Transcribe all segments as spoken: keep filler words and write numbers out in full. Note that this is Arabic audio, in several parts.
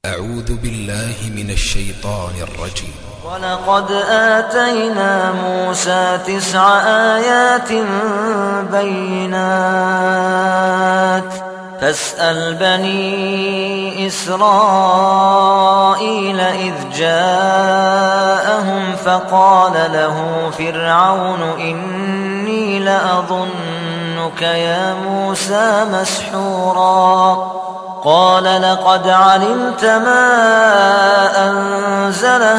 أعوذ بالله من الشيطان الرجيم. ولقد آتينا موسى تسع آيات بينات فاسأل بني إسرائيل إذ جاءهم فقال له فرعون إني لأظنك يا موسى مسحورا قال لقد علمت ما أنزل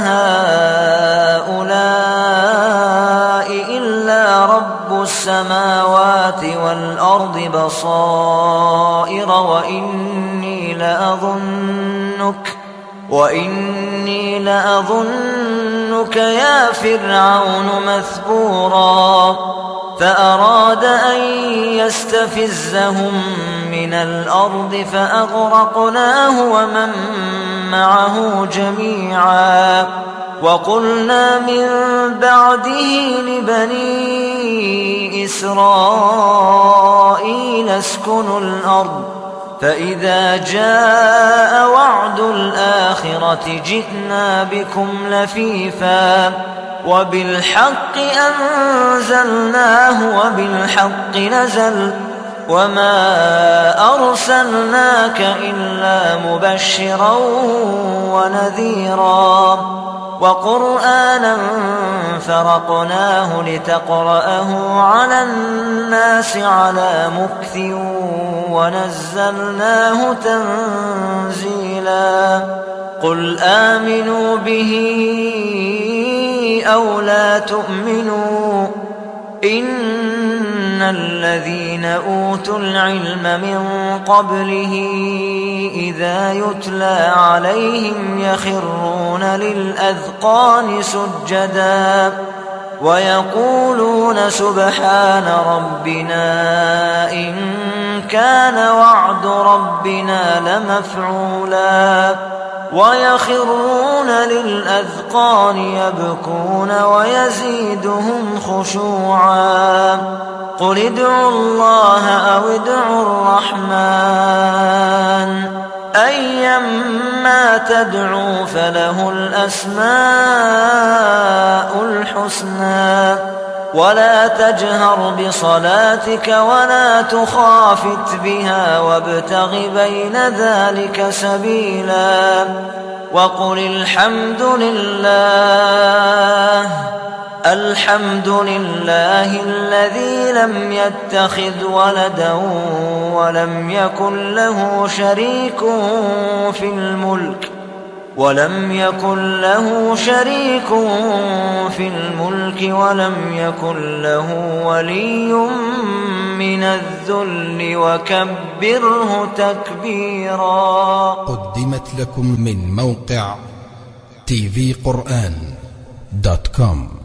هؤلاء إلا رب السماوات والأرض بصائر وإني لأظنك وإني لأظنك يا فرعون مثبورا فأراد أن يستفزهم من الأرض فأغرقناه ومن معه جميعا وقلنا من بعده لبني إسرائيل اسكنوا الأرض فإذا جاء وعد الآخرة جئنا بكم لفيفا وبالحق أنزلناه وبالحق نزل وما أرسلناك إلا مبشرا ونذيرا وقرآنا فرقناه لتقرأه على الناس على مكث ونزلناه تنزيلا قل آمنوا به أو لا تؤمنوا إن الذين أوتوا العلم من قبله إذا يتلى عليهم يخرون للأذقان سجدا ويقولون سبحان ربنا إن كان وعد ربنا لمفعولا ويخرون للأذقان يبكون ويزيدهم خشوعا قل ادعوا الله أو ادعوا الرحمن أيما تدعوا فله الأسماء الحسنى ولا تجهر بصلاتك ولا تخافت بها وابتغ بين ذلك سبيلا وقل الحمد لله الحمد لله الذي لم يتخذ ولدا ولم يكن له شريك في الملك ولم يكن له شريك في الملك ولم يكن له ولي من الذل وكبره تكبيرا. قدمت لكم من موقع تي في قرآن دوت كوم.